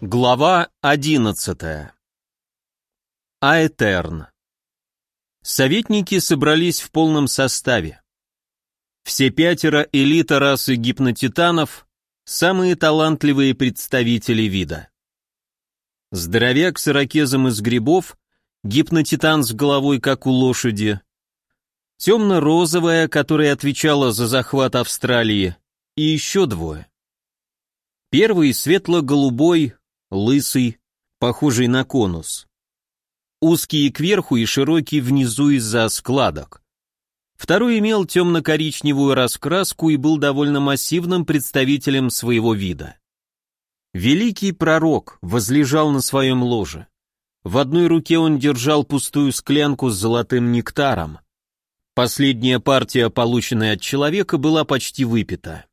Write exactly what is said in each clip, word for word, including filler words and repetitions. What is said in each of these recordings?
Глава одиннадцатая. Аэтерн. Советники собрались в полном составе. Все пятеро элита расы гипнотитанов, самые талантливые представители вида. Здоровяк с ирокезом из грибов, гипнотитан с головой, как у лошади, темно-розовая, которая отвечала за захват Австралии, и еще двое. Первый светло-голубой, лысый, похожий на конус. Узкий кверху и широкий внизу из-за складок. Второй имел темно-коричневую раскраску и был довольно массивным представителем своего вида. Великий пророк возлежал на своем ложе. В одной руке он держал пустую склянку с золотым нектаром. Последняя партия, полученная от человека, была почти выпита.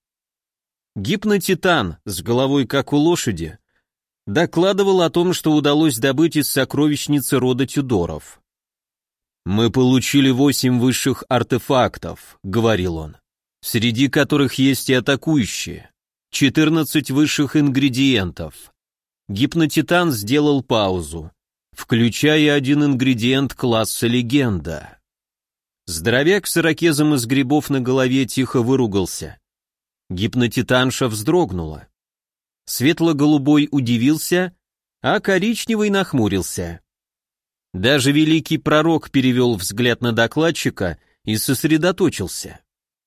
Гипнотитан, с головой как у лошади, докладывал о том, что удалось добыть из сокровищницы рода Тюдоров. «Мы получили восемь высших артефактов», — говорил он, «среди которых есть и атакующие, четырнадцать высших ингредиентов». Гипнотитан сделал паузу, включая один ингредиент класса легенда. Здоровяк с ирокезом из грибов на голове тихо выругался. Гипнотитанша вздрогнула. Светло-голубой удивился, а коричневый нахмурился. Даже великий пророк перевел взгляд на докладчика и сосредоточился.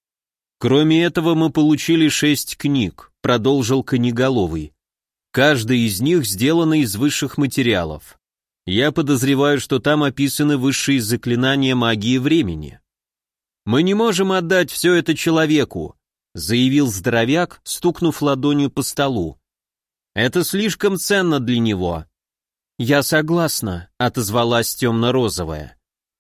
«Кроме этого мы получили шесть книг», — продолжил Конеголовый. «Каждая из них сделана из высших материалов. Я подозреваю, что там описаны высшие заклинания магии времени. Мы не можем отдать все это человеку», — заявил здоровяк, стукнув ладонью по столу. «Это слишком ценно для него». «Я согласна», — отозвалась темно-розовая.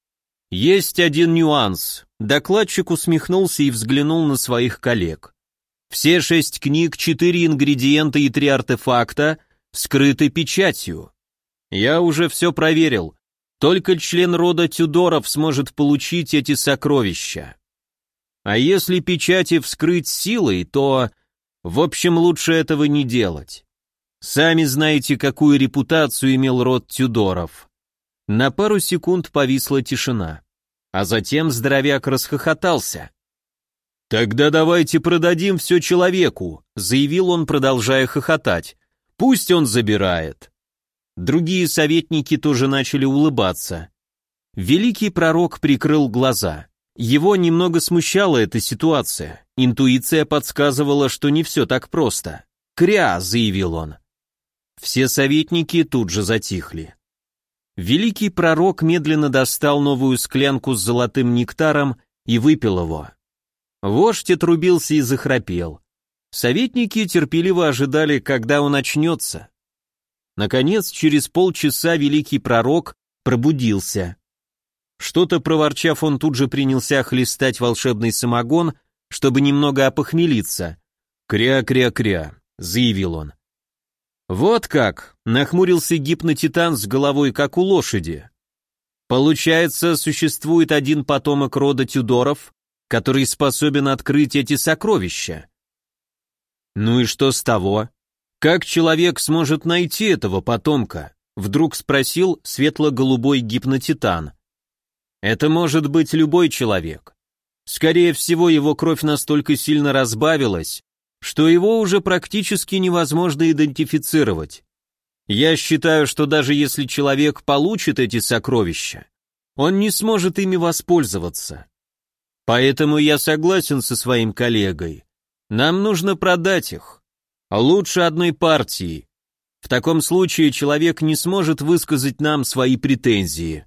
«Есть один нюанс», — докладчик усмехнулся и взглянул на своих коллег. «Все шесть книг, четыре ингредиента и три артефакта скрыты печатью. Я уже все проверил. Только член рода Тюдоров сможет получить эти сокровища. А если печати вскрыть силой, то... В общем, лучше этого не делать. Сами знаете, какую репутацию имел род Тюдоров». На пару секунд повисла тишина, а затем здоровяк расхохотался. «Тогда давайте продадим все человеку», — заявил он, продолжая хохотать. «Пусть он забирает». Другие советники тоже начали улыбаться. Великий пророк прикрыл глаза. Его немного смущала эта ситуация. Интуиция подсказывала, что не все так просто. «Кря», — заявил он. Все советники тут же затихли. Великий пророк медленно достал новую склянку с золотым нектаром и выпил его. Вождь отрубился и захрапел. Советники терпеливо ожидали, когда он очнется. Наконец, через полчаса великий пророк пробудился. Что-то проворчав, он тут же принялся хлестать волшебный самогон, чтобы немного опохмелиться. «Кря-кря-кря», — заявил он. «Вот как», — нахмурился гипнотитан с головой, как у лошади. «Получается, существует один потомок рода Тюдоров, который способен открыть эти сокровища». «Ну и что с того? Как человек сможет найти этого потомка?» — вдруг спросил светло-голубой гипнотитан. «Это может быть любой человек. Скорее всего, его кровь настолько сильно разбавилась, что его уже практически невозможно идентифицировать. Я считаю, что даже если человек получит эти сокровища, он не сможет ими воспользоваться. Поэтому я согласен со своим коллегой. Нам нужно продать их. Лучше одной партии. В таком случае человек не сможет высказать нам свои претензии».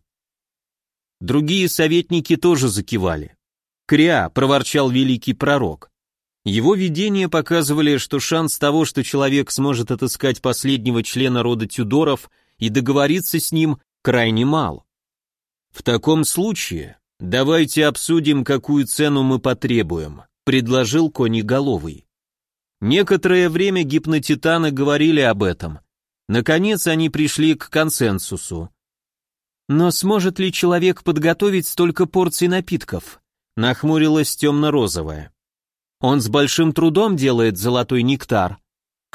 Другие советники тоже закивали. «Кря», — проворчал великий пророк. Его видения показывали, что шанс того, что человек сможет отыскать последнего члена рода Тюдоров и договориться с ним, крайне мал. «В таком случае давайте обсудим, какую цену мы потребуем», — предложил Конеголовый. Некоторое время гипнотитаны говорили об этом. Наконец они пришли к консенсусу. «Но сможет ли человек подготовить столько порций напитков?» — нахмурилась темно-розовая. «Он с большим трудом делает золотой нектар.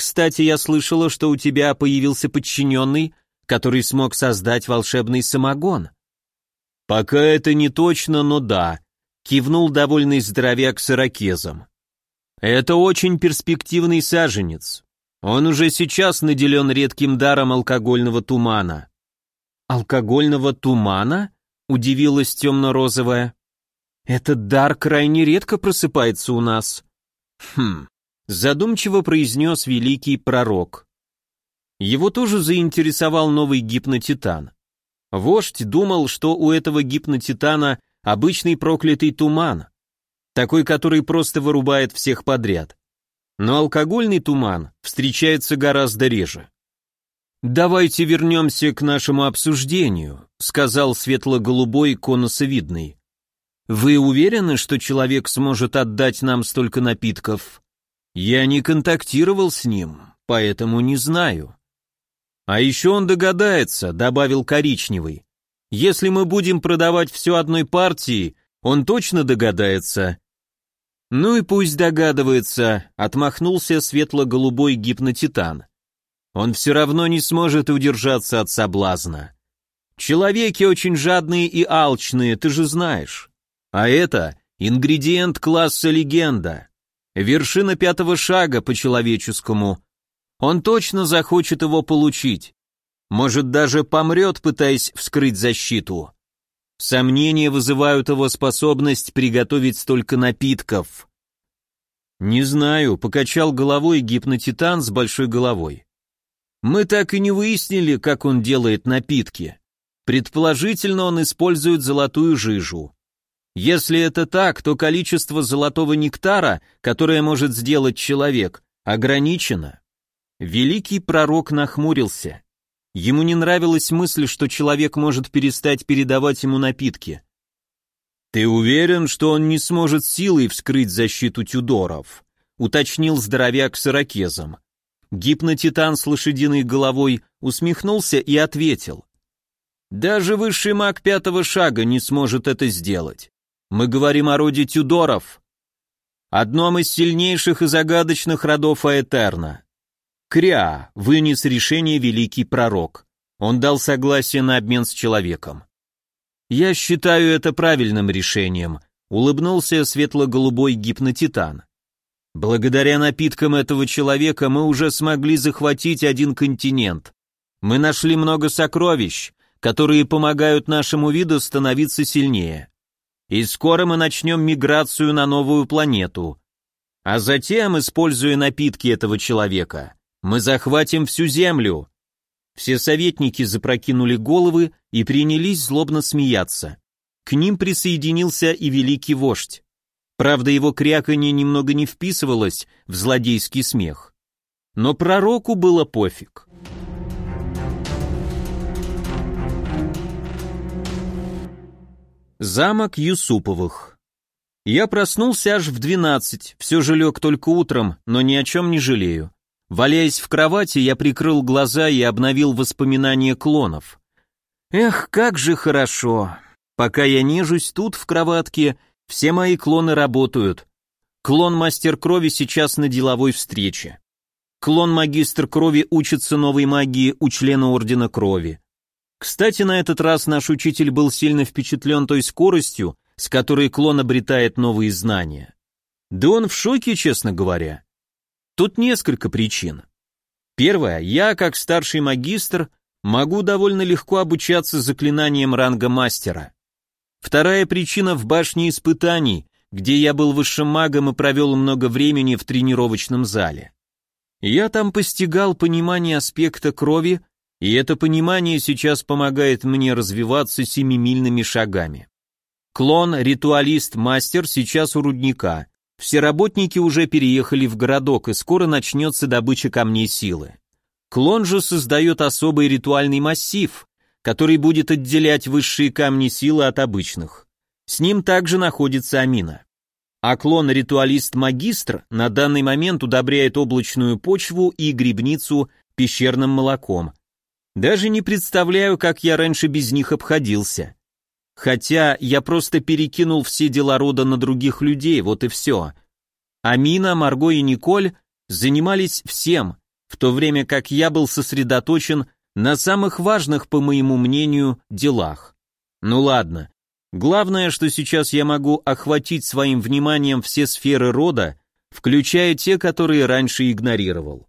Кстати, я слышала, что у тебя появился подчиненный, который смог создать волшебный самогон. Пока это не точно, но да, кивнул довольный здоровяк с ирокезом. Это очень перспективный саженец. Он уже сейчас наделен редким даром алкогольного тумана. Алкогольного тумана? Удивилась темно-розовая. Этот дар крайне редко просыпается у нас. Хм, задумчиво произнес великий пророк. Его тоже заинтересовал новый гипнотитан. Вождь думал, что у этого гипнотитана обычный проклятый туман, такой, который просто вырубает всех подряд. Но алкогольный туман встречается гораздо реже. «Давайте вернемся к нашему обсуждению», сказал светло-голубой конусовидный. «Вы уверены, что человек сможет отдать нам столько напитков? Я не контактировал с ним, поэтому не знаю». «А еще он догадается», добавил коричневый. «Если мы будем продавать все одной партии, он точно догадается». «Ну и пусть догадывается», отмахнулся светло-голубой гипнотитан. «Он все равно не сможет удержаться от соблазна. Человеки очень жадные и алчные, ты же знаешь. А это ингредиент класса легенда, вершина пятого шага по-человеческому. Он точно захочет его получить. Может, даже помрет, пытаясь вскрыть защиту. Сомнения вызывают его способность приготовить столько напитков». «Не знаю», — покачал головой гипнотитан с большой головой. «Мы так и не выяснили, как он делает напитки. Предположительно, он использует золотую жижу. Если это так, то количество золотого нектара, которое может сделать человек, ограничено». Великий пророк нахмурился. Ему не нравилась мысль, что человек может перестать передавать ему напитки. «Ты уверен, что он не сможет силой вскрыть защиту Тюдоров?» уточнил здоровяк с ирокезом. Гипнотитан с лошадиной головой усмехнулся и ответил. «Даже высший маг пятого шага не сможет это сделать. Мы говорим о роде Тюдоров, одном из сильнейших и загадочных родов Аэтерна. Кря вынес решение великий пророк. Он дал согласие на обмен с человеком. Я считаю это правильным решением», улыбнулся светло-голубой гипнотитан. «Благодаря напиткам этого человека мы уже смогли захватить один континент. Мы нашли много сокровищ, которые помогают нашему виду становиться сильнее. И скоро мы начнем миграцию на новую планету. А затем, используя напитки этого человека, мы захватим всю Землю». Все советники запрокинули головы и принялись злобно смеяться. К ним присоединился и великий вождь. Правда, его кряканье немного не вписывалось в злодейский смех. Но пророку было пофиг. Замок Юсуповых. Я проснулся аж в двенадцать, все же лег только утром, но ни о чем не жалею. Валяясь в кровати, я прикрыл глаза и обновил воспоминания клонов. Эх, как же хорошо. Пока я нежусь тут в кроватке, все мои клоны работают. Клон Мастер Крови сейчас на деловой встрече. Клон Магистр Крови учится новой магии у члена Ордена Крови. Кстати, на этот раз наш учитель был сильно впечатлен той скоростью, с которой клон обретает новые знания. Да он в шоке, честно говоря. Тут несколько причин. Первое, я, как старший магистр, могу довольно легко обучаться заклинаниям ранга мастера. Вторая причина в башне испытаний, где я был высшим магом и провел много времени в тренировочном зале. Я там постигал понимание аспекта крови, и это понимание сейчас помогает мне развиваться семимильными шагами. Клон, ритуалист, мастер сейчас у рудника. Все работники уже переехали в городок, и скоро начнется добыча камней силы. Клон же создает особый ритуальный массив, который будет отделять высшие камни силы от обычных. С ним также находится Амина. А клон-ритуалист-магистр на данный момент удобряет облачную почву и грибницу пещерным молоком. Даже не представляю, как я раньше без них обходился. Хотя я просто перекинул все дела рода на других людей, вот и все. Амина, Марго и Николь занимались всем, в то время как я был сосредоточен на самых важных, по моему мнению, делах. Ну ладно, главное, что сейчас я могу охватить своим вниманием все сферы рода, включая те, которые раньше игнорировал.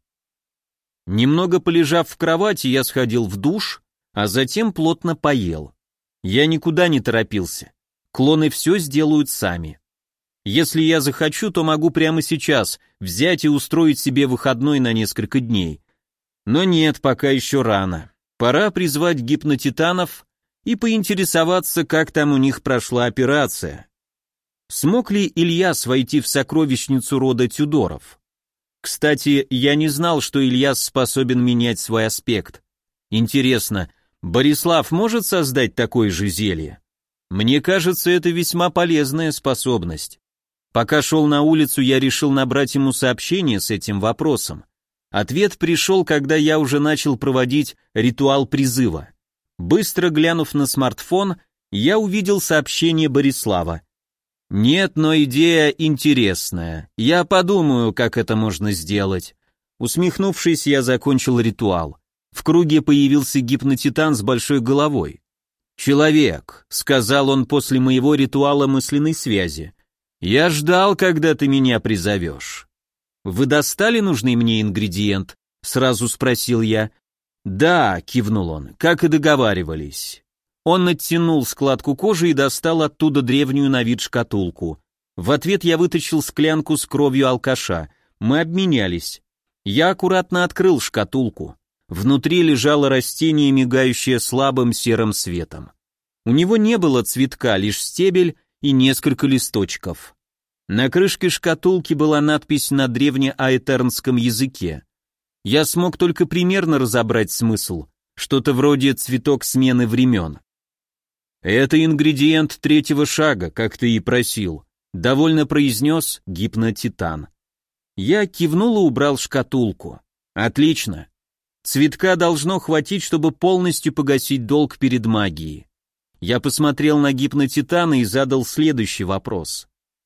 Немного полежав в кровати, я сходил в душ, а затем плотно поел. Я никуда не торопился. Клоны все сделают сами. Если я захочу, то могу прямо сейчас взять и устроить себе выходной на несколько дней. Но нет, пока еще рано. Пора призвать гипнотитанов и поинтересоваться, как там у них прошла операция. Смог ли Ильяс войти в сокровищницу рода Тюдоров? Кстати, я не знал, что Ильяс способен менять свой аспект. Интересно, Борислав может создать такое же зелье? Мне кажется, это весьма полезная способность. Пока шел на улицу, я решил набрать ему сообщение с этим вопросом. Ответ пришел, когда я уже начал проводить ритуал призыва. Быстро глянув на смартфон, я увидел сообщение Борислава. «Нет, но идея интересная. Я подумаю, как это можно сделать». Усмехнувшись, я закончил ритуал. В круге появился гипнотитан с большой головой. «Человек», — сказал он после моего ритуала мысленной связи, — «я ждал, когда ты меня призовешь». «Вы достали нужный мне ингредиент?» — сразу спросил я. «Да», — кивнул он, — «как и договаривались». Он оттянул складку кожи и достал оттуда древнюю на вид шкатулку. В ответ я вытащил склянку с кровью алкаша. Мы обменялись. Я аккуратно открыл шкатулку. Внутри лежало растение, мигающее слабым серым светом. У него не было цветка, лишь стебель и несколько листочков. На крышке шкатулки была надпись на древнеаэтернском языке. Я смог только примерно разобрать смысл, что-то вроде «цветок смены времен». «Это ингредиент третьего шага, как ты и просил», — довольно произнес гипнотитан. Я кивнул и убрал шкатулку. «Отлично. Цветка должно хватить, чтобы полностью погасить долг перед магией». Я посмотрел на гипнотитана и задал следующий вопрос.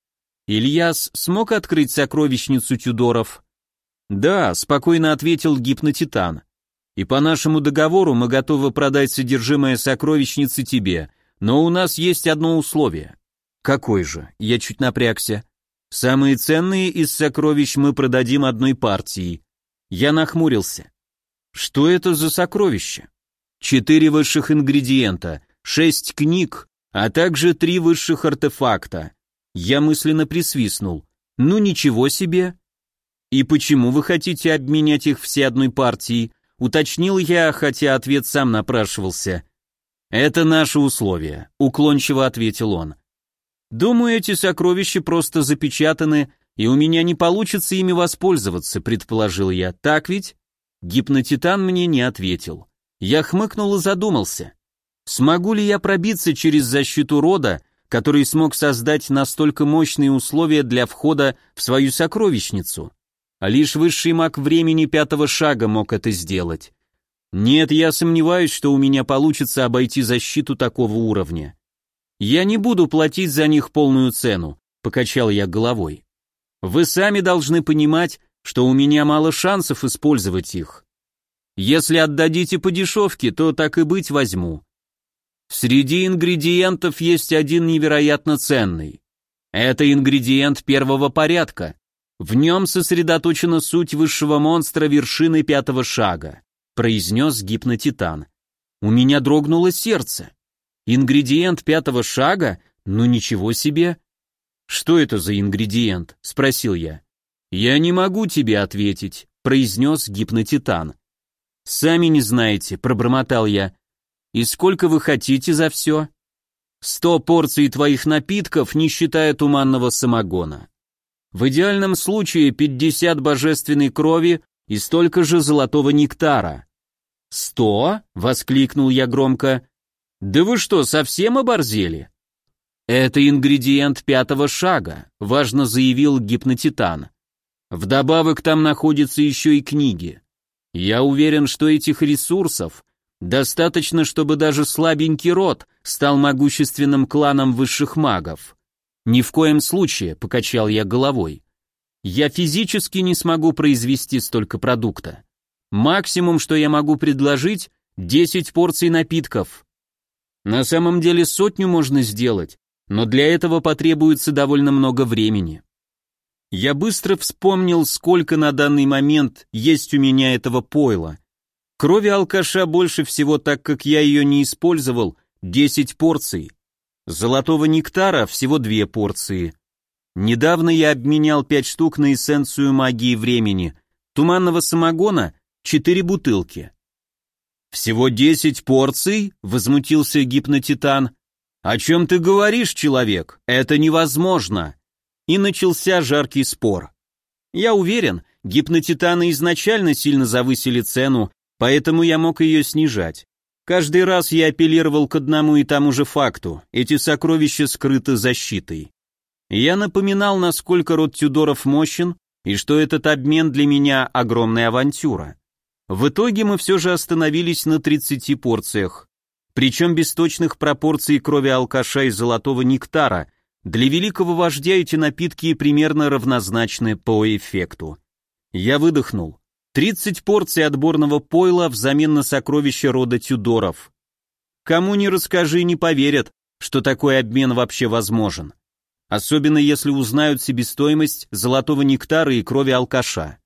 «Ильяс смог открыть сокровищницу Тюдоров?» «Да», — спокойно ответил гипнотитан. «И по нашему договору мы готовы продать содержимое сокровищницы тебе, но у нас есть одно условие». «Какое же?» — я чуть напрягся. «Самые ценные из сокровищ мы продадим одной партией». Я нахмурился. «Что это за сокровища?» «Четыре высших ингредиента, шесть книг, а также три высших артефакта». Я мысленно присвистнул. «Ну ничего себе!» «И почему вы хотите обменять их все одной партией?» — уточнил я, хотя ответ сам напрашивался. «Это наши условия», — уклончиво ответил он. «Думаю, эти сокровища просто запечатаны, и у меня не получится ими воспользоваться», — предположил я. «Так ведь?» Гипнотитан мне не ответил. Я хмыкнул и задумался. Смогу ли я пробиться через защиту рода, который смог создать настолько мощные условия для входа в свою сокровищницу? А лишь высший маг времени пятого шага мог это сделать. Нет, я сомневаюсь, что у меня получится обойти защиту такого уровня. Я не буду платить за них полную цену, покачал я головой. Вы сами должны понимать, что у меня мало шансов использовать их. Если отдадите по дешевке, то так и быть возьму. Среди ингредиентов есть один невероятно ценный. Это ингредиент первого порядка. В нем сосредоточена суть высшего монстра вершины пятого шага, произнес гипнотитан. У меня дрогнуло сердце. Ингредиент пятого шага? Ну ничего себе. Что это за ингредиент? Спросил я. Я не могу тебе ответить, произнес гипнотитан. Сами не знаете, пробормотал я. И сколько вы хотите за все? Сто порций твоих напитков, не считая туманного самогона. В идеальном случае пятьдесят божественной крови и столько же золотого нектара. «Сто?» — воскликнул я громко. «Да вы что, совсем оборзели?» «Это ингредиент пятого шага», — важно заявил гипнотитан. «Вдобавок там находятся еще и книги. Я уверен, что этих ресурсов достаточно, чтобы даже слабенький род стал могущественным кланом высших магов». «Ни в коем случае», — покачал я головой. «Я физически не смогу произвести столько продукта. Максимум, что я могу предложить, десять порций напитков. На самом деле сотню можно сделать, но для этого потребуется довольно много времени. Я быстро вспомнил, сколько на данный момент есть у меня этого пойла. Крови алкаша больше всего, так как я ее не использовал, десять порций. Золотого нектара всего две порции. Недавно я обменял пять штук на эссенцию магии времени. Туманного самогона четыре бутылки. «Всего десять порций?» — возмутился гипнотитан. «О чем ты говоришь, человек? Это невозможно!» И начался жаркий спор. Я уверен, гипнотитаны изначально сильно завысили цену, поэтому я мог ее снижать. Каждый раз я апеллировал к одному и тому же факту: эти сокровища скрыты защитой. Я напоминал, насколько род Тюдоров мощен, и что этот обмен для меня огромная авантюра. В итоге мы все же остановились на тридцати порциях, причем без точных пропорций крови алкаша и золотого нектара. Для великого вождя эти напитки примерно равнозначны по эффекту. Я выдохнул. тридцать порций отборного пойла взамен на сокровища рода Тюдоров. Кому ни расскажи, не поверят, что такой обмен вообще возможен. Особенно если узнают себестоимость золотого нектара и крови алкаша.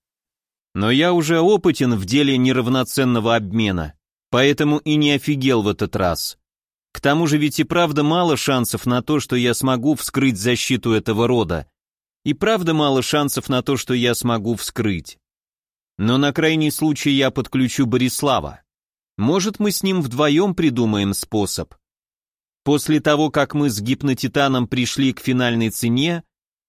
Но я уже опытен в деле неравноценного обмена, поэтому и не офигел в этот раз. К тому же ведь и правда мало шансов на то, что я смогу вскрыть защиту этого рода. И правда мало шансов на то, что я смогу вскрыть. Но на крайний случай я подключу Борислава. Может, мы с ним вдвоем придумаем способ. После того, как мы с гипнотитаном пришли к финальной цене,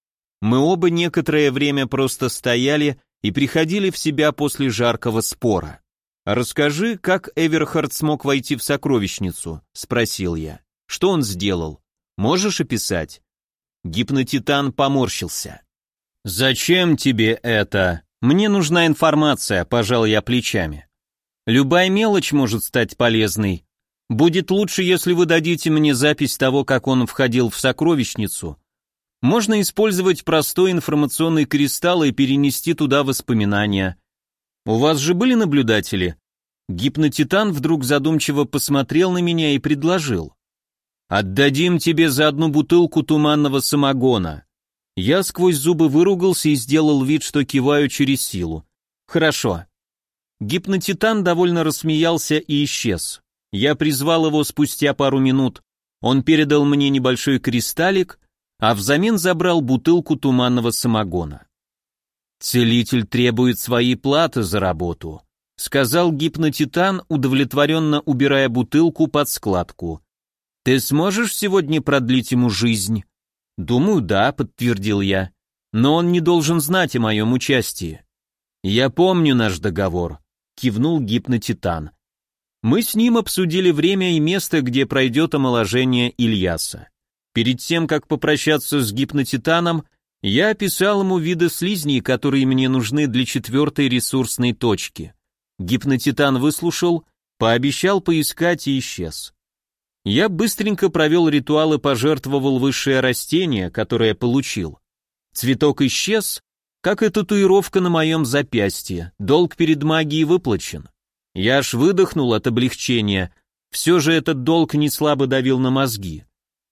мы оба некоторое время просто стояли и приходили в себя после жаркого спора. «Расскажи, как Эверхард смог войти в сокровищницу?» — спросил я. «Что он сделал? Можешь описать?» Гипнотитан поморщился. «Зачем тебе это?» «Мне нужна информация», — пожал я плечами. «Любая мелочь может стать полезной. Будет лучше, если вы дадите мне запись того, как он входил в сокровищницу. Можно использовать простой информационный кристалл и перенести туда воспоминания. У вас же были наблюдатели?» Гипнотитан вдруг задумчиво посмотрел на меня и предложил. «Отдадим тебе за одну бутылку туманного самогона». Я сквозь зубы выругался и сделал вид, что киваю через силу. «Хорошо». Гипнотитан довольно рассмеялся и исчез. Я призвал его спустя пару минут. Он передал мне небольшой кристаллик, а взамен забрал бутылку туманного самогона. «Целитель требует своей платы за работу», — сказал гипнотитан, удовлетворенно убирая бутылку под складку. «Ты сможешь сегодня продлить ему жизнь?» «Думаю, да», — подтвердил я. «Но он не должен знать о моем участии». «Я помню наш договор», — кивнул гипнотитан. Мы с ним обсудили время и место, где пройдет омоложение Ильяса. Перед тем, как попрощаться с гипнотитаном, я описал ему виды слизней, которые мне нужны для четвертой ресурсной точки. Гипнотитан выслушал, пообещал поискать и исчез. Я быстренько провел ритуал и пожертвовал высшее растение, которое получил. Цветок исчез, как и татуировка на моем запястье, долг перед магией выплачен. Я аж выдохнул от облегчения, все же этот долг не слабо давил на мозги.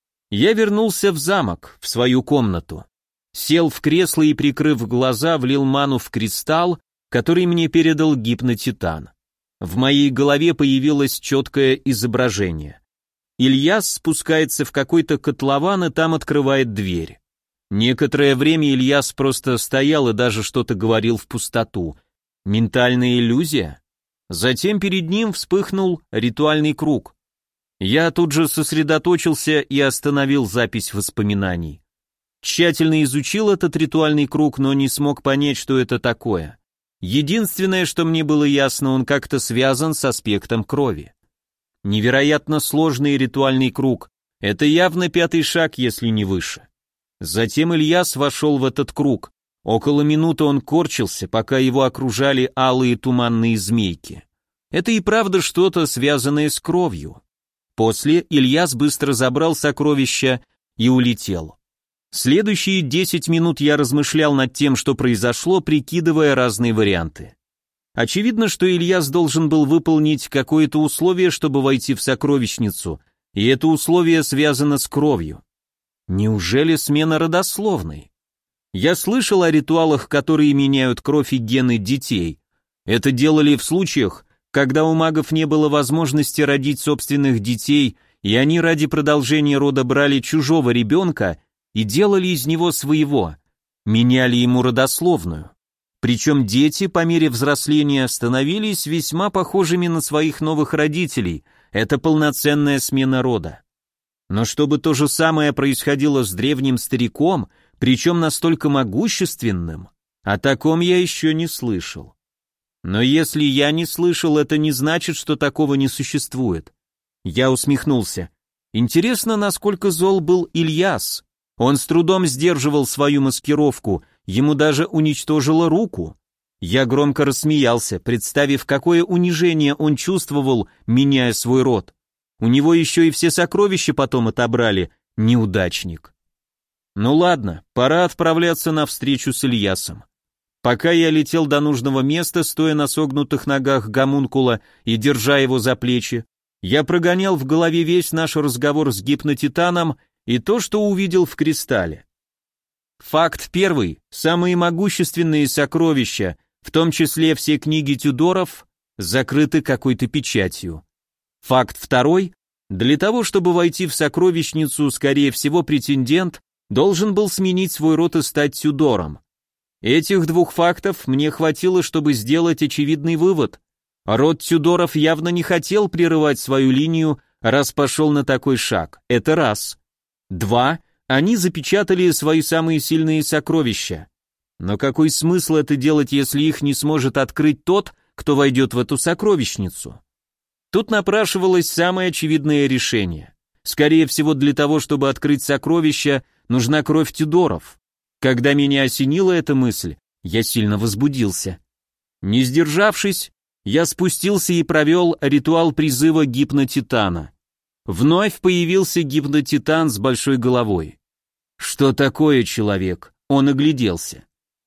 Я вернулся в замок, в свою комнату. Сел в кресло и, прикрыв глаза, влил ману в кристалл, который мне передал гипнотитан. В моей голове появилось четкое изображение. Ильяс спускается в какой-то котлован и там открывает дверь. Некоторое время Ильяс просто стоял и даже что-то говорил в пустоту. Ментальная иллюзия? Затем перед ним вспыхнул ритуальный круг. Я тут же сосредоточился и остановил запись воспоминаний. Тщательно изучил этот ритуальный круг, но не смог понять, что это такое. Единственное, что мне было ясно, он как-то связан с аспектом крови. Невероятно сложный ритуальный круг. Это явно пятый шаг, если не выше. Затем Ильяс вошел в этот круг. Около минуты он корчился, пока его окружали алые туманные змейки. Это и правда что-то, связанное с кровью. После Ильяс быстро забрал сокровища и улетел. Следующие десять минут я размышлял над тем, что произошло, прикидывая разные варианты. Очевидно, что Ильяс должен был выполнить какое-то условие, чтобы войти в сокровищницу, и это условие связано с кровью. Неужели смена родословной? Я слышал о ритуалах, которые меняют кровь и гены детей. Это делали в случаях, когда у магов не было возможности родить собственных детей, и они ради продолжения рода брали чужого ребенка и делали из него своего, меняли ему родословную. Причем дети по мере взросления становились весьма похожими на своих новых родителей, это полноценная смена рода. Но чтобы то же самое происходило с древним стариком, причем настолько могущественным, о таком я еще не слышал. Но если я не слышал, это не значит, что такого не существует. Я усмехнулся. Интересно, насколько зол был Ильяс. Он с трудом сдерживал свою маскировку, ему даже уничтожило руку. Я громко рассмеялся, представив, какое унижение он чувствовал, меняя свой род. У него еще и все сокровища потом отобрали, неудачник. Ну ладно, пора отправляться на встречу с Ильясом. Пока я летел до нужного места, стоя на согнутых ногах гомункула и держа его за плечи, я прогонял в голове весь наш разговор с гипнотитаном и то, что увидел в кристалле. Факт первый. Самые могущественные сокровища, в том числе все книги Тюдоров, закрыты какой-то печатью. Факт второй. Для того, чтобы войти в сокровищницу, скорее всего, претендент должен был сменить свой род и стать Тюдором. Этих двух фактов мне хватило, чтобы сделать очевидный вывод. Род Тюдоров явно не хотел прерывать свою линию, раз пошел на такой шаг. Это раз. Два. Они запечатали свои самые сильные сокровища. Но какой смысл это делать, если их не сможет открыть тот, кто войдет в эту сокровищницу? Тут напрашивалось самое очевидное решение. Скорее всего, для того, чтобы открыть сокровища, нужна кровь Тюдоров. Когда меня осенила эта мысль, я сильно возбудился. Не сдержавшись, я спустился и провел ритуал призыва гипнотитана. Вновь появился гипнотитан с большой головой. «Что такое, человек?» Он огляделся.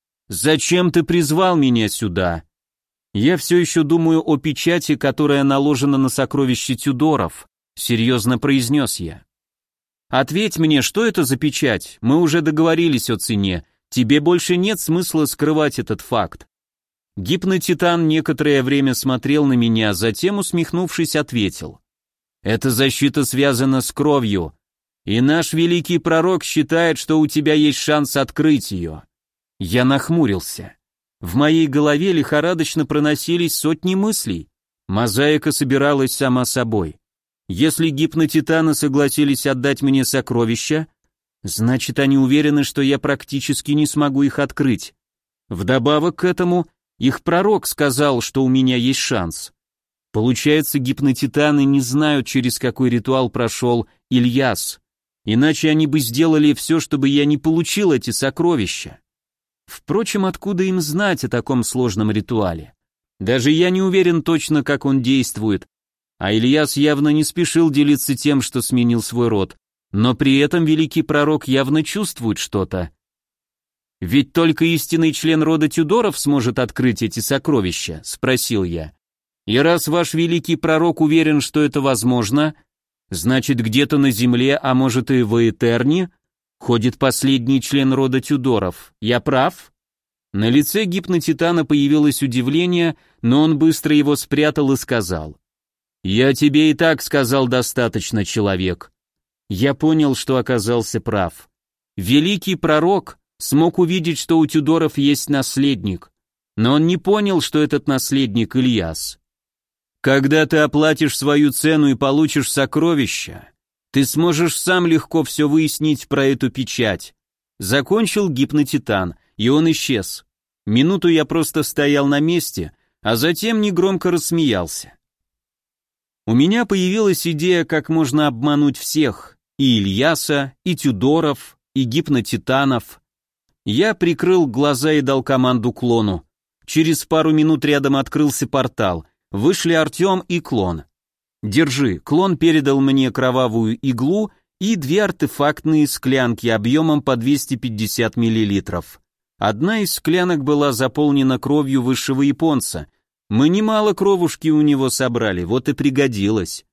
«Зачем ты призвал меня сюда?» «Я все еще думаю о печати, которая наложена на сокровище Тюдоров», серьезно произнес я. «Ответь мне, что это за печать? Мы уже договорились о цене. Тебе больше нет смысла скрывать этот факт». Гипнотитан некоторое время смотрел на меня, затем, усмехнувшись, ответил. «Эта защита связана с кровью, и наш великий пророк считает, что у тебя есть шанс открыть ее». Я нахмурился. В моей голове лихорадочно проносились сотни мыслей. Мозаика собиралась сама собой. Если гипнотитаны согласились отдать мне сокровища, значит, они уверены, что я практически не смогу их открыть. Вдобавок к этому, их пророк сказал, что у меня есть шанс. Получается, гипнотитаны не знают, через какой ритуал прошел Ильяс, иначе они бы сделали все, чтобы я не получил эти сокровища. Впрочем, откуда им знать о таком сложном ритуале? Даже я не уверен точно, как он действует, а Ильяс явно не спешил делиться тем, что сменил свой род, но при этом великий пророк явно чувствует что-то. «Ведь только истинный член рода Тюдоров сможет открыть эти сокровища?» — спросил я. «И раз ваш великий пророк уверен, что это возможно, значит, где-то на земле, а может и в Этерне, ходит последний член рода Тюдоров. Я прав?» На лице гипнотитана появилось удивление, но он быстро его спрятал и сказал: «Я тебе и так сказал достаточно, человек». Я понял, что оказался прав. Великий пророк смог увидеть, что у Тюдоров есть наследник, но он не понял, что этот наследник Ильяс. Когда ты оплатишь свою цену и получишь сокровища, ты сможешь сам легко все выяснить про эту печать. Закончил гипнотитан, и он исчез. Минуту я просто стоял на месте, а затем негромко рассмеялся. У меня появилась идея, как можно обмануть всех, и Ильяса, и Тюдоров, и гипнотитанов. Я прикрыл глаза и дал команду клону. Через пару минут рядом открылся портал. Вышли Артем и клон. «Держи», клон передал мне кровавую иглу и две артефактные склянки объемом по двести пятьдесят миллилитров. Одна из склянок была заполнена кровью высшего японца, Мы немало кровушки у него собрали, вот и пригодилось.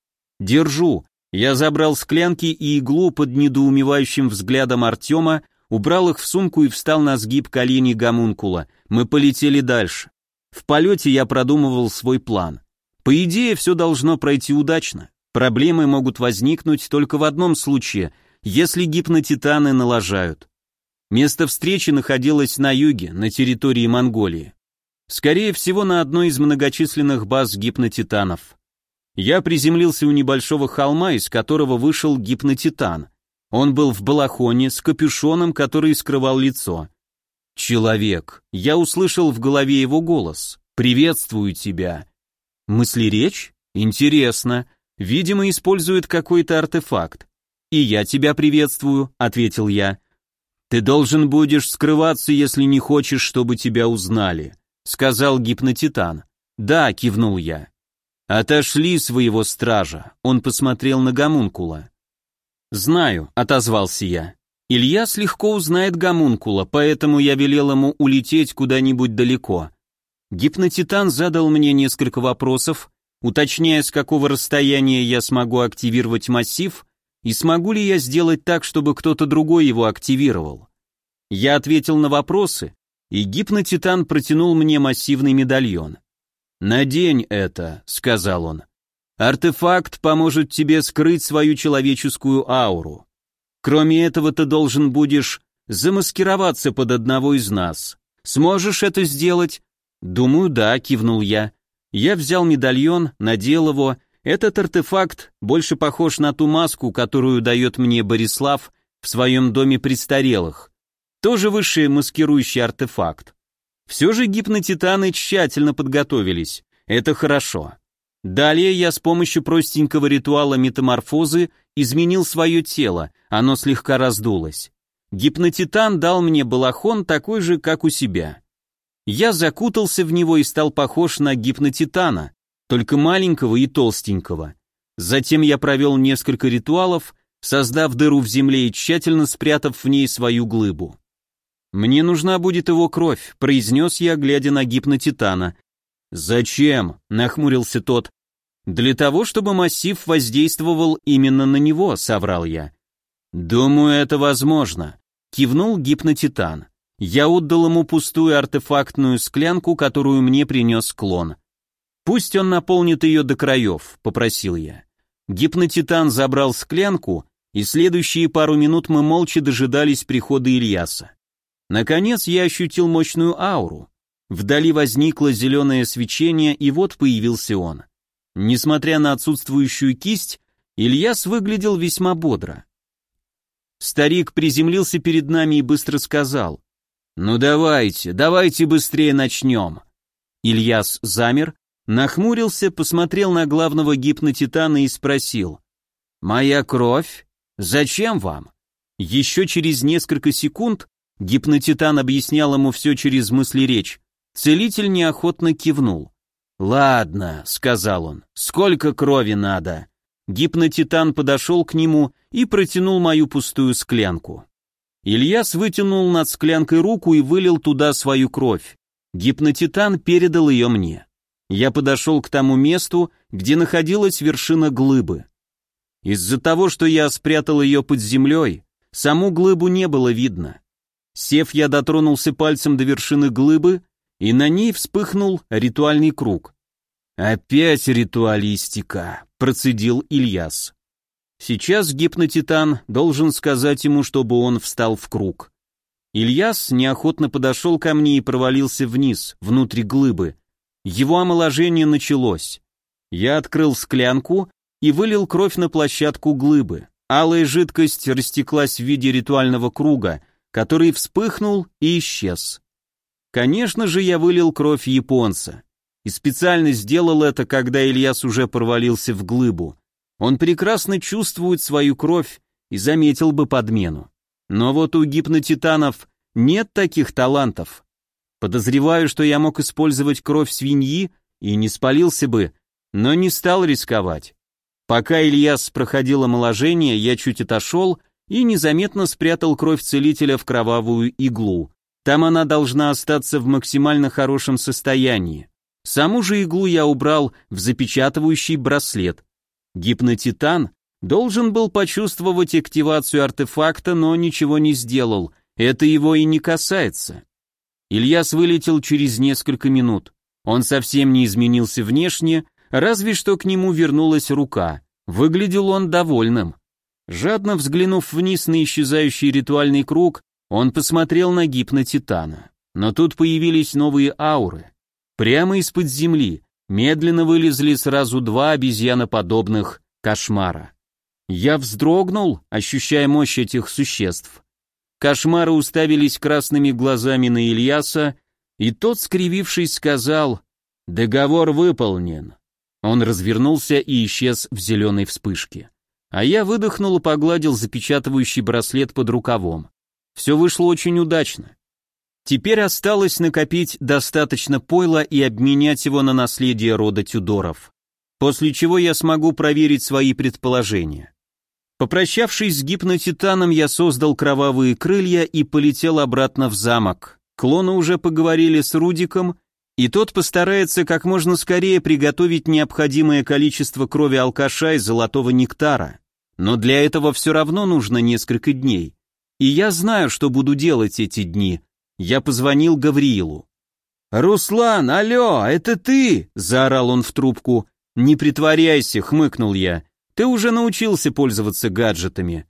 Держу. Я забрал склянки и иглу под недоумевающим взглядом Артема, убрал их в сумку и встал на сгиб коленей гомункула. Мы полетели дальше. В полете я продумывал свой план. По идее, все должно пройти удачно. Проблемы могут возникнуть только в одном случае, если гипнотитаны налажают. Место встречи находилось на юге, на территории Монголии. Скорее всего, на одной из многочисленных баз гипнотитанов. Я приземлился у небольшого холма, из которого вышел гипнотитан. Он был в балахоне с капюшоном, который скрывал лицо. «Человек». Я услышал в голове его голос. «Приветствую тебя». Мысли-речь? Интересно. Видимо, использует какой-то артефакт. «И я тебя приветствую», — ответил я. «Ты должен будешь скрываться, если не хочешь, чтобы тебя узнали», — сказал гипнотитан. «Да», — кивнул я. «Отошли своего стража», — он посмотрел на гомункула. «Знаю», — отозвался я. «Ильяс легко узнает гомункула, поэтому я велел ему улететь куда-нибудь далеко». Гипнотитан задал мне несколько вопросов, уточняя, с какого расстояния я смогу активировать массив и смогу ли я сделать так, чтобы кто-то другой его активировал. Я ответил на вопросы, и гипнотитан протянул мне массивный медальон. «Надень это», — сказал он. «Артефакт поможет тебе скрыть свою человеческую ауру. Кроме этого, ты должен будешь замаскироваться под одного из нас. Сможешь это сделать?» «Думаю, да», — кивнул я. Я взял медальон, надел его. Этот артефакт больше похож на ту маску, которую дает мне Борислав в своем доме престарелых. Тоже высший маскирующий артефакт. Все же гипнотитаны тщательно подготовились. Это хорошо. Далее я с помощью простенького ритуала метаморфозы изменил свое тело, оно слегка раздулось. Гипнотитан дал мне балахон такой же, как у себя. Я закутался в него и стал похож на гипнотитана, только маленького и толстенького. Затем я провел несколько ритуалов, создав дыру в земле и тщательно спрятав в ней свою глыбу. «Мне нужна будет его кровь», — произнес я, глядя на гипнотитана. «Зачем?» — нахмурился тот. «Для того, чтобы массив воздействовал именно на него», — соврал я. «Думаю, это возможно», — кивнул гипнотитан. Я отдал ему пустую артефактную склянку, которую мне принес клон. «Пусть он наполнит ее до краев», — попросил я. Гипнотитан забрал склянку, и следующие пару минут мы молча дожидались прихода Ильяса. Наконец я ощутил мощную ауру. Вдали возникло зеленое свечение, и вот появился он. Несмотря на отсутствующую кисть, Ильяс выглядел весьма бодро. Старик приземлился перед нами и быстро сказал: «Ну давайте, давайте быстрее начнем». Ильяс замер, нахмурился, посмотрел на главного гипнотитана и спросил: «Моя кровь? Зачем вам?» Еще через несколько секунд гипнотитан объяснял ему все через мысли-речь. Целитель неохотно кивнул. «Ладно», — сказал он, — «сколько крови надо?» Гипнотитан подошел к нему и протянул мою пустую склянку. Ильяс вытянул над склянкой руку и вылил туда свою кровь. Гипнотитан передал ее мне. Я подошел к тому месту, где находилась вершина глыбы. Из-за того, что я спрятал ее под землей, саму глыбу не было видно. Сев, я дотронулся пальцем до вершины глыбы, и на ней вспыхнул ритуальный круг. «Опять ритуалистика», — процедил Ильяс. Сейчас гипнотитан должен сказать ему, чтобы он встал в круг. Ильяс неохотно подошел ко мне и провалился вниз, внутрь глыбы. Его омоложение началось. Я открыл склянку и вылил кровь на площадку глыбы. Алая жидкость растеклась в виде ритуального круга, который вспыхнул и исчез. Конечно же, я вылил кровь японца. И специально сделал это, когда Ильяс уже провалился в глыбу. Он прекрасно чувствует свою кровь и заметил бы подмену. Но вот у гипнотитанов нет таких талантов. Подозреваю, что я мог использовать кровь свиньи и не спалился бы, но не стал рисковать. Пока Ильяс проходил омоложение, я чуть отошел и незаметно спрятал кровь целителя в кровавую иглу. Там она должна остаться в максимально хорошем состоянии. Саму же иглу я убрал в запечатывающий браслет. Гипнотитан должен был почувствовать активацию артефакта, но ничего не сделал, это его и не касается. Ильяс вылетел через несколько минут. Он совсем не изменился внешне, разве что к нему вернулась рука. Выглядел он довольным. Жадно взглянув вниз на исчезающий ритуальный круг, он посмотрел на гипнотитана. Но тут появились новые ауры. Прямо из-под земли медленно вылезли сразу два обезьяноподобных кошмара. Я вздрогнул, ощущая мощь этих существ. Кошмары уставились красными глазами на Ильяса, и тот, скривившись, сказал: «Договор выполнен». Он развернулся и исчез в зеленой вспышке. А я выдохнул и погладил запечатывающий браслет под рукавом. Все вышло очень удачно. Теперь осталось накопить достаточно пойла и обменять его на наследие рода Тюдоров, после чего я смогу проверить свои предположения. Попрощавшись с гипнотитаном, я создал кровавые крылья и полетел обратно в замок. Клоны уже поговорили с Рудиком, и тот постарается как можно скорее приготовить необходимое количество крови алкаша и золотого нектара. Но для этого все равно нужно несколько дней. И я знаю, что буду делать эти дни. Я позвонил Гавриилу. «Руслан, алло, это ты?» – заорал он в трубку. «Не притворяйся», – хмыкнул я. «Ты уже научился пользоваться гаджетами».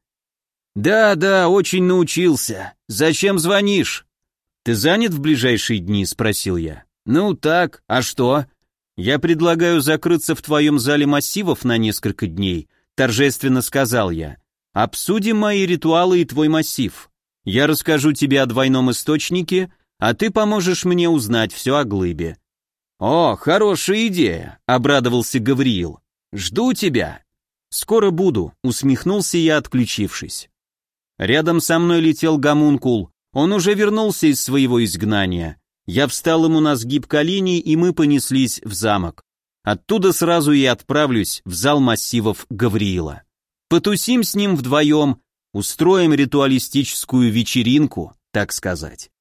«Да, да, очень научился. Зачем звонишь?» «Ты занят в ближайшие дни?» – спросил я. «Ну так, а что?» «Я предлагаю закрыться в твоем зале массивов на несколько дней», – торжественно сказал я. «Обсудим мои ритуалы и твой массив. Я расскажу тебе о двойном источнике, а ты поможешь мне узнать все о глыбе». «О, хорошая идея», – обрадовался Гавриил. «Жду тебя». «Скоро буду», – усмехнулся я, отключившись. Рядом со мной летел гомункул. Он уже вернулся из своего изгнания. Я встал ему на сгиб коленей, и мы понеслись в замок. Оттуда сразу и отправлюсь в зал массивов Гавриила. Потусим с ним вдвоем, устроим ритуалистическую вечеринку, так сказать.